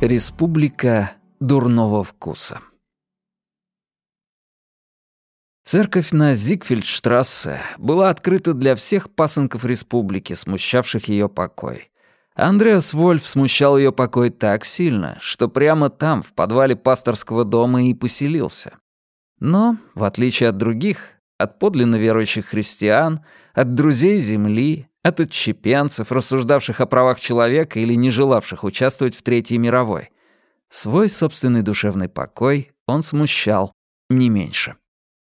Республика дурного вкуса. Церковь на Зигфельдштрассе была открыта для всех пасынков республики, смущавших ее покой. Андреас Вольф смущал ее покой так сильно, что прямо там, в подвале пасторского дома, и поселился. Но, в отличие от других, от подлинно верующих христиан, от друзей земли, от отщепенцев, рассуждавших о правах человека или не желавших участвовать в Третьей мировой, свой собственный душевный покой он смущал не меньше.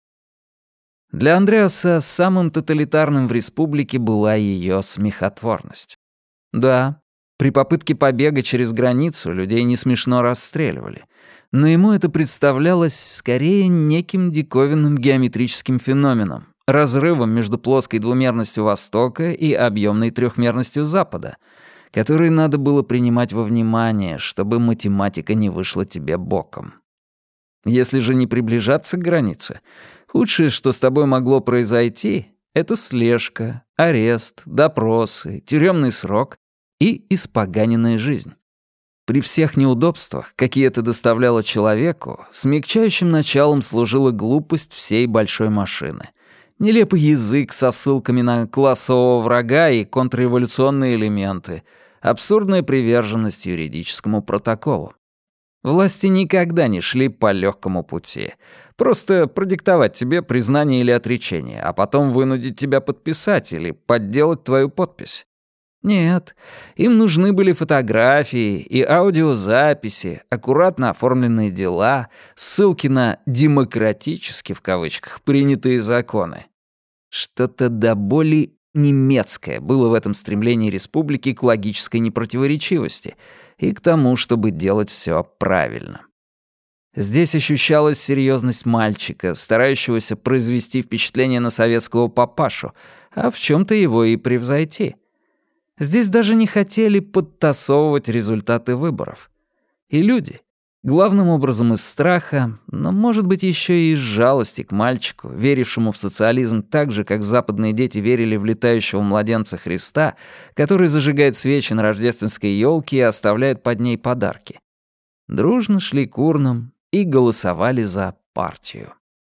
Для Андреаса самым тоталитарным в республике была ее смехотворность. Да, при попытке побега через границу людей не смешно расстреливали, но ему это представлялось скорее неким диковинным геометрическим феноменом, разрывом между плоской двумерностью Востока и объемной трехмерностью Запада, который надо было принимать во внимание, чтобы математика не вышла тебе боком. Если же не приближаться к границе, худшее, что с тобой могло произойти, это слежка, арест, допросы, тюремный срок и испоганенная жизнь. При всех неудобствах, какие это доставляло человеку, смягчающим началом служила глупость всей большой машины. Нелепый язык со ссылками на классового врага и контрреволюционные элементы, абсурдная приверженность юридическому протоколу. Власти никогда не шли по легкому пути. Просто продиктовать тебе признание или отречение, а потом вынудить тебя подписать или подделать твою подпись. Нет, им нужны были фотографии и аудиозаписи, аккуратно оформленные дела, ссылки на «демократически» в кавычках принятые законы. Что-то до боли немецкое было в этом стремлении республики к логической непротиворечивости и к тому, чтобы делать все правильно. Здесь ощущалась серьезность мальчика, старающегося произвести впечатление на советского папашу, а в чем-то его и превзойти. Здесь даже не хотели подтасовывать результаты выборов. И люди, главным образом из страха, но, может быть, еще и из жалости к мальчику, верившему в социализм так же, как западные дети верили в летающего младенца Христа, который зажигает свечи на рождественской елке и оставляет под ней подарки, дружно шли к урнам и голосовали за партию.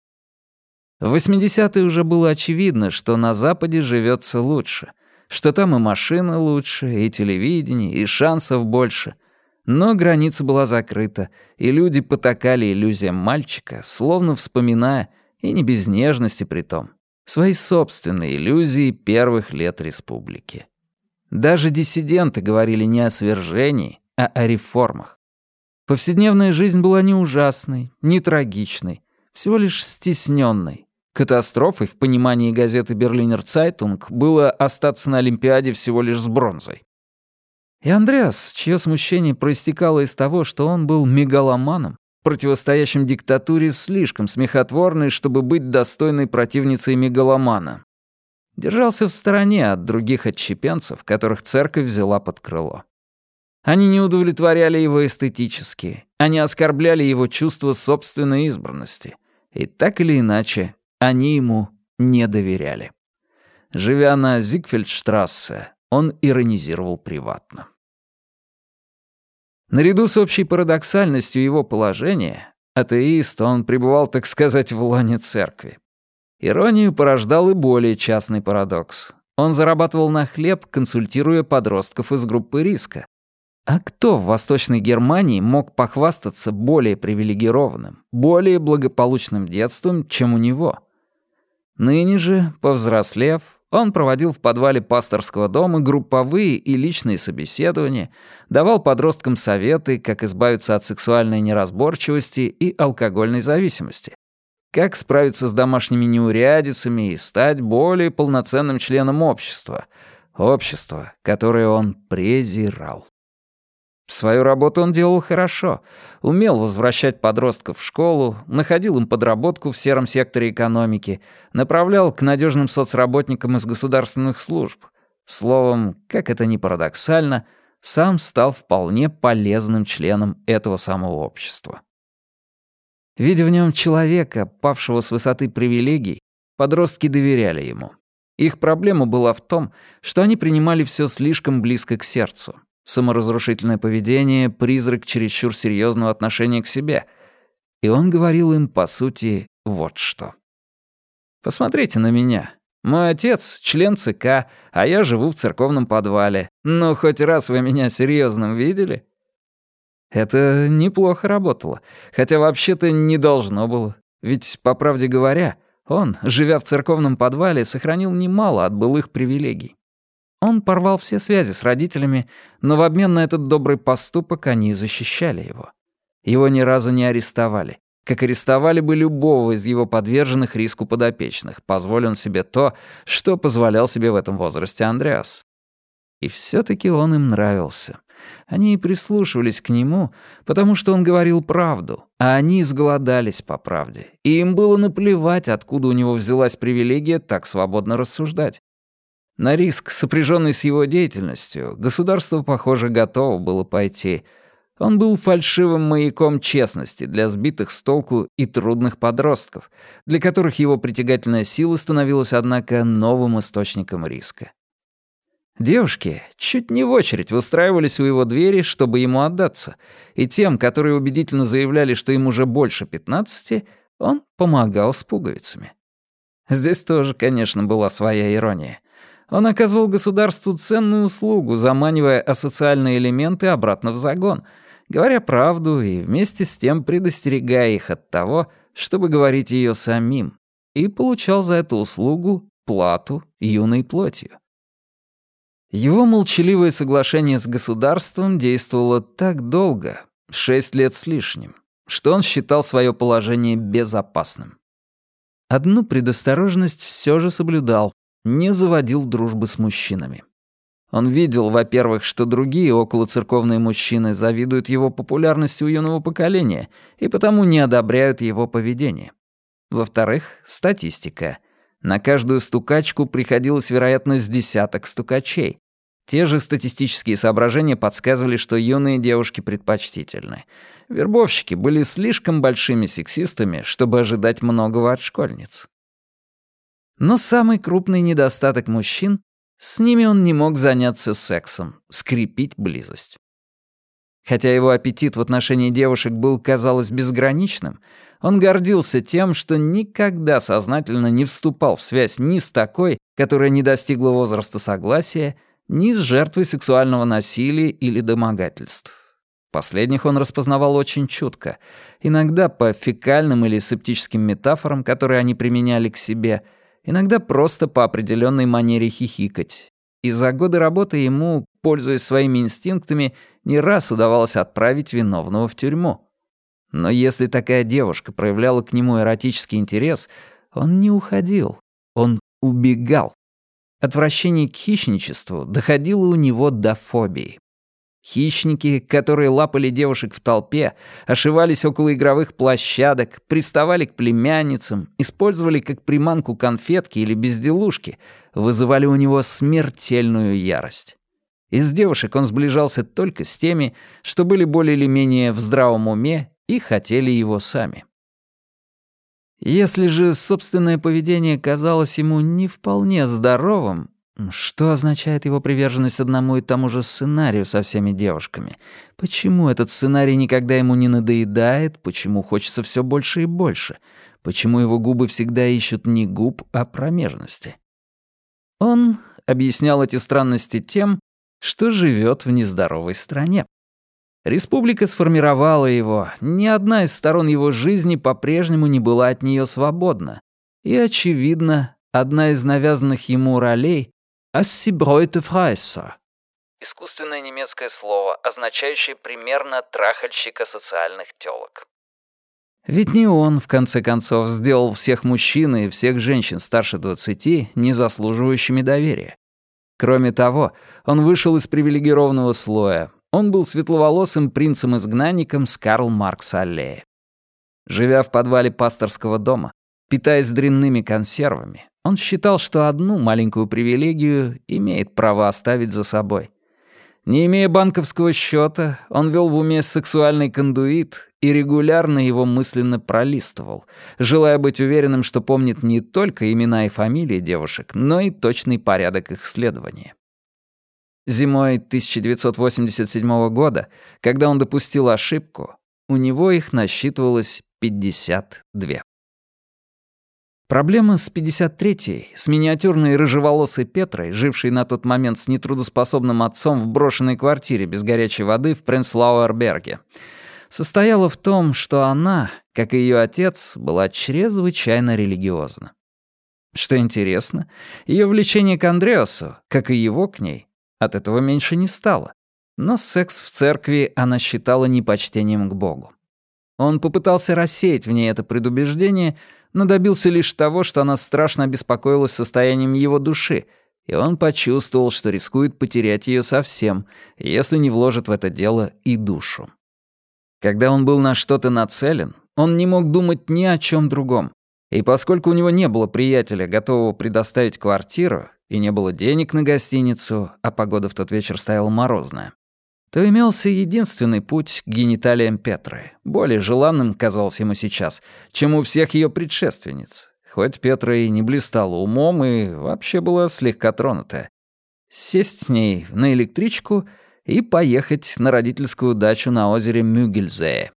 В 80-е уже было очевидно, что на Западе живется лучше, что там и машины лучше, и телевидение, и шансов больше. Но граница была закрыта, и люди потакали иллюзиям мальчика, словно вспоминая, и не без нежности притом, свои собственные иллюзии первых лет республики. Даже диссиденты говорили не о свержении, а о реформах. Повседневная жизнь была не ужасной, не трагичной, всего лишь стесненной. Катастрофой в понимании газеты «Берлинер Цайтунг» было остаться на Олимпиаде всего лишь с бронзой. И Андреас, чье смущение проистекало из того, что он был мегаломаном, противостоящим диктатуре слишком смехотворной, чтобы быть достойной противницей мегаломана, держался в стороне от других отщепенцев, которых церковь взяла под крыло. Они не удовлетворяли его эстетически, они оскорбляли его чувство собственной избранности. И так или иначе, они ему не доверяли. Живя на Зигфельдштрассе, он иронизировал приватно. Наряду с общей парадоксальностью его положения, атеист, он пребывал, так сказать, в лоне церкви. Иронию порождал и более частный парадокс. Он зарабатывал на хлеб, консультируя подростков из группы риска. А кто в Восточной Германии мог похвастаться более привилегированным, более благополучным детством, чем у него? Ныне же, повзрослев, он проводил в подвале пасторского дома групповые и личные собеседования, давал подросткам советы, как избавиться от сексуальной неразборчивости и алкогольной зависимости, как справиться с домашними неурядицами и стать более полноценным членом общества, которое он презирал. Свою работу он делал хорошо, умел возвращать подростков в школу, находил им подработку в сером секторе экономики, направлял к надежным соцработникам из государственных служб. Словом, как это ни парадоксально, сам стал вполне полезным членом этого самого общества. Видя в нем человека, павшего с высоты привилегий, подростки доверяли ему. Их проблема была в том, что они принимали все слишком близко к сердцу. саморазрушительное поведение — призрак чересчур серьезного отношения к себе. И он говорил им, по сути, вот что. «Посмотрите на меня. Мой отец — член ЦК, а я живу в церковном подвале. Ну, хоть раз вы меня серьезным видели?» Это неплохо работало, хотя вообще-то не должно было. Ведь, по правде говоря, он, живя в церковном подвале, сохранил немало от былых привилегий. Он порвал все связи с родителями, но в обмен на этот добрый поступок они защищали его. Его ни разу не арестовали, как арестовали бы любого из его подверженных риску подопечных, позволил он себе то, что позволял себе в этом возрасте Андреас. И все-таки он им нравился. Они и прислушивались к нему, потому что он говорил правду, а они изголодались по правде, и им было наплевать, откуда у него взялась привилегия так свободно рассуждать. На риск, сопряженный с его деятельностью, государство, похоже, готово было пойти. Он был фальшивым маяком честности для сбитых с толку и трудных подростков, для которых его притягательная сила становилась, однако, новым источником риска. Девушки чуть не в очередь выстраивались у его двери, чтобы ему отдаться, и тем, которые убедительно заявляли, что им уже больше 15, он помогал с пуговицами. Здесь тоже, конечно, была своя ирония. Он оказывал государству ценную услугу, заманивая асоциальные элементы обратно в загон, говоря правду и вместе с тем предостерегая их от того, чтобы говорить ее самим, и получал за эту услугу плату юной плотью. Его молчаливое соглашение с государством действовало так долго, 6 лет с лишним, что он считал свое положение безопасным. Одну предосторожность все же соблюдал, не заводил дружбы с мужчинами. Он видел, во-первых, что другие околоцерковные мужчины завидуют его популярности у юного поколения и потому не одобряют его поведение. Во-вторых, статистика. На каждую стукачку приходилось, вероятно, с десяток стукачей. Те же статистические соображения подсказывали, что юные девушки предпочтительны. Вербовщики были слишком большими сексистами, чтобы ожидать многого от школьниц. Но самый крупный недостаток мужчин — с ними он не мог заняться сексом, скрепить близость. Хотя его аппетит в отношении девушек был, казалось, безграничным, он гордился тем, что никогда сознательно не вступал в связь ни с такой, которая не достигла возраста согласия, ни с жертвой сексуального насилия или домогательств. Последних он распознавал очень чутко, иногда по фекальным или септическим метафорам, которые они применяли к себе, иногда просто по определенной манере хихикать. И за годы работы ему, пользуясь своими инстинктами, не раз удавалось отправить виновного в тюрьму. Но если такая девушка проявляла к нему эротический интерес, он не уходил, он убегал. Отвращение к хищничеству доходило у него до фобии. Хищники, которые лапали девушек в толпе, ошивались около игровых площадок, приставали к племянницам, использовали как приманку конфетки или безделушки, вызывали у него смертельную ярость. Из девушек он сближался только с теми, что были более или менее в здравом уме и хотели его сами. Если же собственное поведение казалось ему не вполне здоровым, что означает его приверженность одному и тому же сценарию со всеми девушками? Почему этот сценарий никогда ему не надоедает? Почему хочется все больше и больше? Почему его губы всегда ищут не губ, а промежности? Он объяснял эти странности тем, что живет в нездоровой стране. Республика сформировала его, ни одна из сторон его жизни по-прежнему не была от нее свободна. И, очевидно, одна из навязанных ему ролей «Ассибройте фрайса» — искусственное немецкое слово, означающее примерно «трахальщика социальных тёлок». Ведь не он, в конце концов, сделал всех мужчин и всех женщин старше 20 незаслуживающими доверия. Кроме того, он вышел из привилегированного слоя. Он был светловолосым принцем-изгнанником с Карл-Маркс-аллеи. Живя в подвале пасторского дома, питаясь дрянными консервами, он считал, что одну маленькую привилегию имеет право оставить за собой. Не имея банковского счета, он вел в уме сексуальный кондуит и регулярно его мысленно пролистывал, желая быть уверенным, что помнит не только имена и фамилии девушек, но и точный порядок их следования. Зимой 1987 года, когда он допустил ошибку, у него их насчитывалось 52. Проблема с 53-й, с миниатюрной рыжеволосой Петрой, жившей на тот момент с нетрудоспособным отцом в брошенной квартире без горячей воды в Пренслауэрберге, состояла в том, что она, как и ее отец, была чрезвычайно религиозна. Что интересно, ее влечение к Андреасу, как и его к ней, от этого меньше не стало. Но секс в церкви она считала непочтением к Богу. Он попытался рассеять в ней это предубеждение, но добился лишь того, что она страшно обеспокоилась состоянием его души, и он почувствовал, что рискует потерять ее совсем, если не вложит в это дело и душу. Когда он был на что-то нацелен, он не мог думать ни о чем другом, и поскольку у него не было приятеля, готового предоставить квартиру, и не было денег на гостиницу, а погода в тот вечер стояла морозная, то имелся единственный путь к гениталиям Петры, более желанным, казалось ему сейчас, чем у всех ее предшественниц, хоть Петра и не блистала умом и вообще была слегка тронутая. Сесть с ней на электричку и поехать на родительскую дачу на озере Мюгельзее.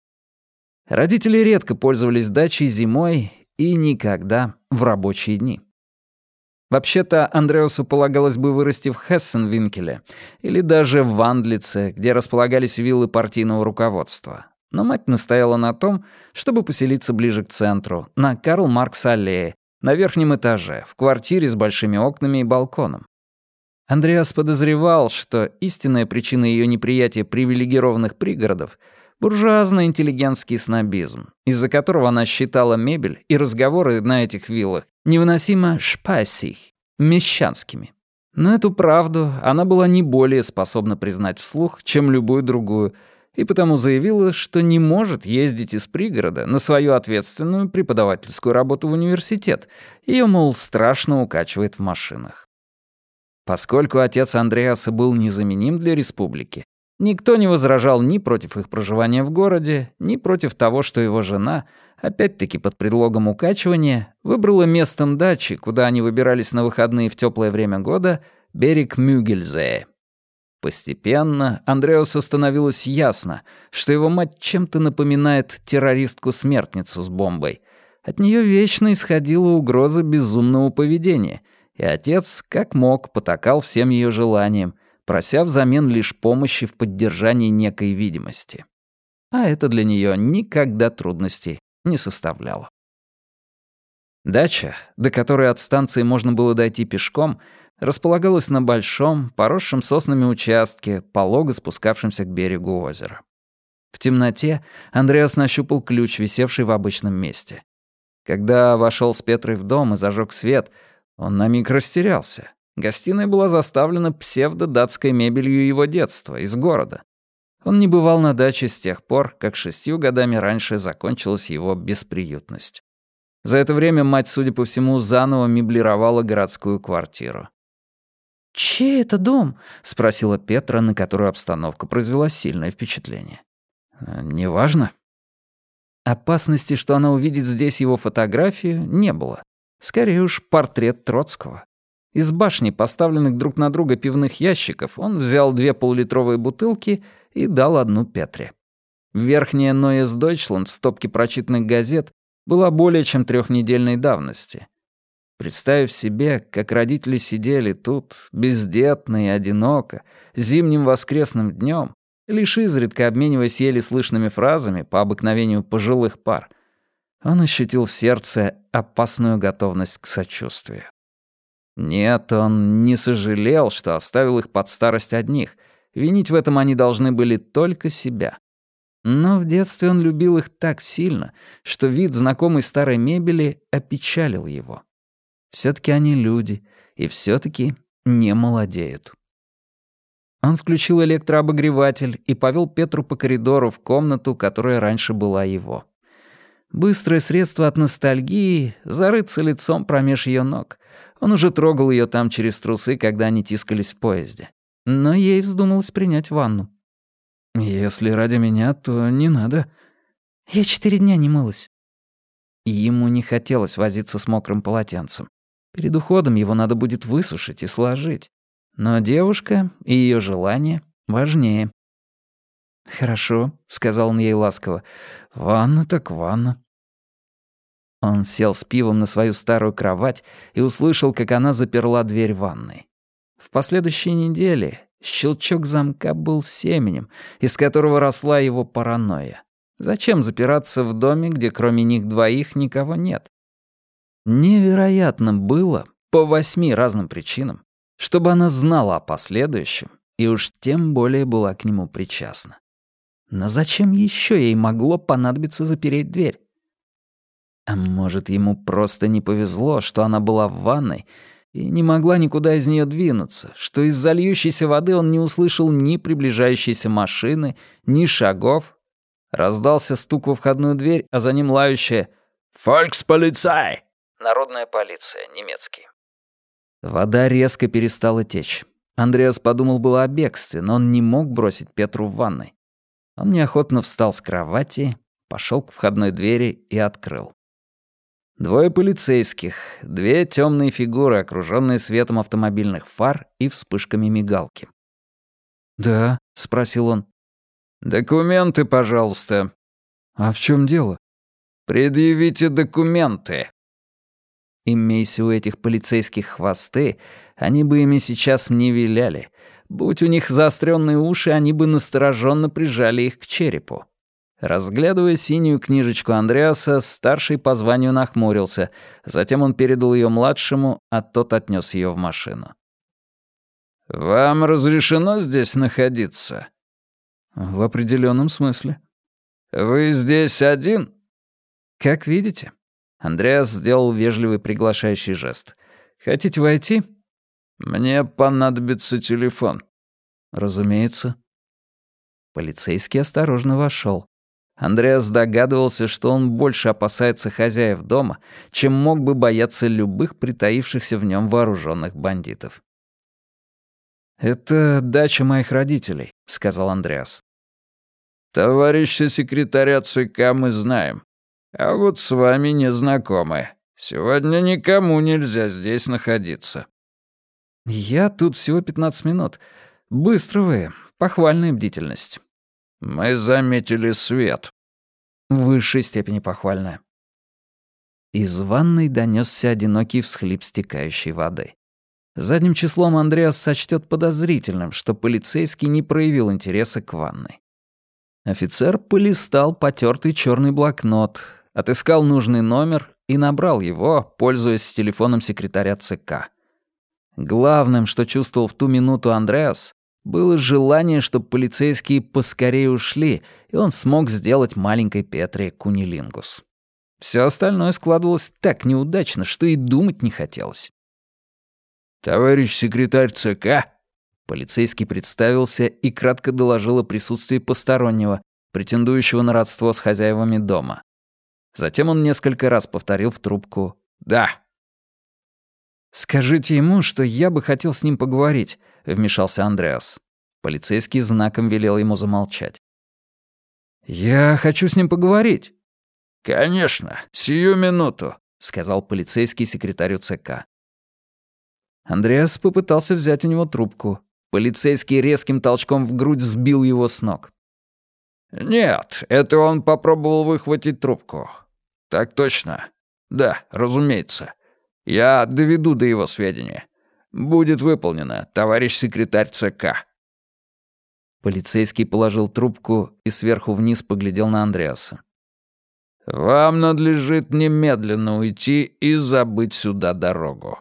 Родители редко пользовались дачей зимой и никогда в рабочие дни. Вообще-то Андреасу полагалось бы вырасти в Хессенвинкеле или даже в Вандлице, где располагались виллы партийного руководства. Но мать настояла на том, чтобы поселиться ближе к центру, на Карл-Маркс-аллее, на верхнем этаже, в квартире с большими окнами и балконом. Андреас подозревал, что истинная причина ее неприятия привилегированных пригородов — буржуазно-интеллигентский снобизм, из-за которого она считала мебель и разговоры на этих виллах невыносимо шпайсих, мещанскими. Но эту правду она была не более способна признать вслух, чем любую другую, и потому заявила, что не может ездить из пригорода на свою ответственную преподавательскую работу в университет. Ее, мол, страшно укачивает в машинах. Поскольку отец Андреаса был незаменим для республики, никто не возражал ни против их проживания в городе, ни против того, что его жена, опять-таки под предлогом укачивания, выбрала местом дачи, куда они выбирались на выходные в теплое время года, берег Мюгельзее. Постепенно Андреасу становилось ясно, что его мать чем-то напоминает террористку-смертницу с бомбой. От нее вечно исходила угроза безумного поведения, и отец, как мог, потакал всем ее желаниям, прося взамен лишь помощи в поддержании некой видимости. А это для нее никогда трудностей не составляло. Дача, до которой от станции можно было дойти пешком, располагалась на большом, поросшем соснами участке, полого спускавшемся к берегу озера. В темноте Андреас нащупал ключ, висевший в обычном месте. Когда вошел с Петрой в дом и зажег свет, он на миг растерялся. Гостиная была заставлена псевдо-датской мебелью его детства, из города. Он не бывал на даче с тех пор, как 6 годами раньше закончилась его бесприютность. За это время мать, судя по всему, заново меблировала городскую квартиру. «Чей это дом?» — спросила Петра, на которую обстановка произвела сильное впечатление. «Неважно». Опасности, что она увидит здесь его фотографию, не было. Скорее уж, портрет Троцкого. Из башни, поставленных друг на друга пивных ящиков, он взял 2 полулитровые бутылки и дал одну Петре. Верхняя Neues Deutschland в стопке прочитанных газет была более чем 3-недельной давности. Представив себе, как родители сидели тут, бездетно и одиноко, зимним воскресным днем, лишь изредка обмениваясь еле слышными фразами по обыкновению пожилых пар, он ощутил в сердце опасную готовность к сочувствию. Нет, он не сожалел, что оставил их под старость одних. Винить в этом они должны были только себя. Но в детстве он любил их так сильно, что вид знакомой старой мебели опечалил его. Все-таки они люди, и все-таки не молодеют. Он включил электрообогреватель и повел Петру по коридору в комнату, которая раньше была его. Быстрое средство от ностальгии — зарыться лицом промеж ее ног. Он уже трогал ее там через трусы, когда они тискались в поезде. Но ей вздумалось принять ванну. «Если ради меня, то не надо». «Я 4 дня не мылась». Ему не хотелось возиться с мокрым полотенцем. Перед уходом его надо будет высушить и сложить. Но девушка и ее желание важнее. «Хорошо», — сказал он ей ласково. «Ванна так ванна». Он сел с пивом на свою старую кровать и услышал, как она заперла дверь ванной. В последующей неделе щелчок замка был семенем, из которого росла его паранойя. Зачем запираться в доме, где кроме них двоих никого нет? Невероятно было, по 8 разным причинам, чтобы она знала о последующем и уж тем более была к нему причастна. Но зачем еще ей могло понадобиться запереть дверь? А может, ему просто не повезло, что она была в ванной и не могла никуда из нее двинуться, что из-за льющейся воды он не услышал ни приближающейся машины, ни шагов. Раздался стук во входную дверь, а за ним лающее «Фольксполицай!» Народная полиция, немецкий. Вода резко перестала течь. Андреас подумал было о бегстве, но он не мог бросить Петру в ванной. Он неохотно встал с кровати, пошел к входной двери и открыл. 2 полицейских, 2 темные фигуры, окруженные светом автомобильных фар и вспышками мигалки. «Да», — спросил он. «Документы, пожалуйста». «А в чем дело?» «Предъявите документы». Имейся у этих полицейских хвосты, они бы ими сейчас не виляли. Будь у них заостренные уши, они бы настороженно прижали их к черепу. Разглядывая синюю книжечку Андреаса, старший по званию нахмурился. Затем он передал ее младшему, а тот отнес ее в машину. «Вам разрешено здесь находиться?» «В определенном смысле». «Вы здесь один?» «Как видите». Андреас сделал вежливый приглашающий жест. «Хотите войти?» «Мне понадобится телефон». «Разумеется». Полицейский осторожно вошел. Андреас догадывался, что он больше опасается хозяев дома, чем мог бы бояться любых притаившихся в нем вооруженных бандитов. «Это дача моих родителей», — сказал Андреас. «Товарища секретаря ЦК мы знаем, а вот с вами не знакомы. Сегодня никому нельзя здесь находиться». «Я тут всего 15 минут. Быстро вы. Похвальная бдительность». «Мы заметили свет». «В высшей степени похвальная». Из ванной донёсся одинокий всхлип стекающей воды. Задним числом Андреас сочтёт подозрительным, что полицейский не проявил интереса к ванной. Офицер полистал потертый чёрный блокнот, отыскал нужный номер и набрал его, пользуясь телефоном секретаря ЦК. Главным, что чувствовал в ту минуту Андреас, было желание, чтобы полицейские поскорее ушли, и он смог сделать маленькой Петре кунилингус. Всё остальное складывалось так неудачно, что и думать не хотелось. «Товарищ секретарь ЦК?» Полицейский представился и кратко доложил о присутствии постороннего, претендующего на родство с хозяевами дома. Затем он несколько раз повторил в трубку «Да». «Скажите ему, что я бы хотел с ним поговорить», — вмешался Андреас. Полицейский знаком велел ему замолчать. «Я хочу с ним поговорить». «Конечно, сию минуту», — сказал полицейский секретарю ЦК. Андреас попытался взять у него трубку. Полицейский резким толчком в грудь сбил его с ног. «Нет, это он попробовал выхватить трубку». «Так точно. Да, разумеется. Я доведу до его сведения. Будет выполнено, товарищ секретарь ЦК». Полицейский положил трубку и сверху вниз поглядел на Андреаса. «Вам надлежит немедленно уйти и забыть сюда дорогу».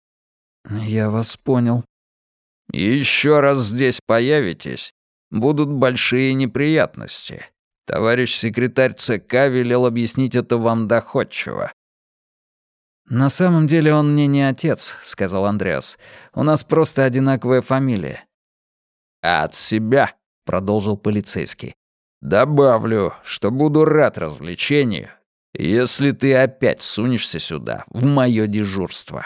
«Я вас понял». «Еще раз здесь появитесь, будут большие неприятности. Товарищ секретарь ЦК велел объяснить это вам доходчиво». «На самом деле он мне не отец», — сказал Андреас. «У нас просто одинаковая фамилия». «А от себя», — продолжил полицейский, «добавлю, что буду рад развлечению, если ты опять сунешься сюда, в моё дежурство».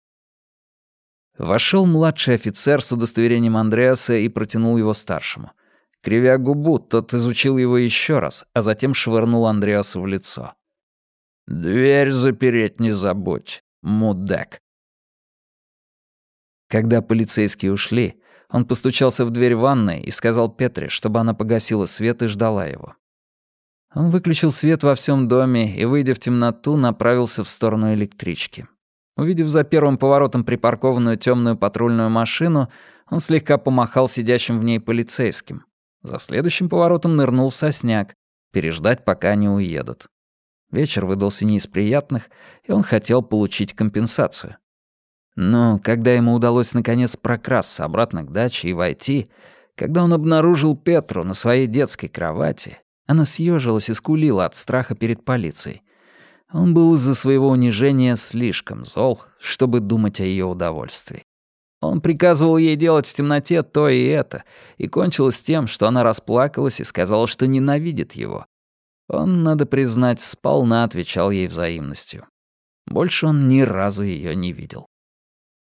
Вошел младший офицер с удостоверением Андреаса и протянул его старшему. Кривя губу, тот изучил его еще раз, а затем швырнул Андреасу в лицо. «Дверь запереть не забудь, мудак». Когда полицейские ушли, он постучался в дверь ванной и сказал Петре, чтобы она погасила свет и ждала его. Он выключил свет во всем доме и, выйдя в темноту, направился в сторону электрички. Увидев за первым поворотом припаркованную темную патрульную машину, он слегка помахал сидящим в ней полицейским. За следующим поворотом нырнул в сосняк, переждать, пока они уедут. Вечер выдался не из приятных, и он хотел получить компенсацию. Но когда ему удалось наконец прокрасться обратно к даче и войти, когда он обнаружил Петру на своей детской кровати, она съежилась и скулила от страха перед полицией. Он был из-за своего унижения слишком зол, чтобы думать о ее удовольствии. Он приказывал ей делать в темноте то и это, и кончилось тем, что она расплакалась и сказала, что ненавидит его. Он, надо признать, сполна отвечал ей взаимностью. Больше он ни разу ее не видел.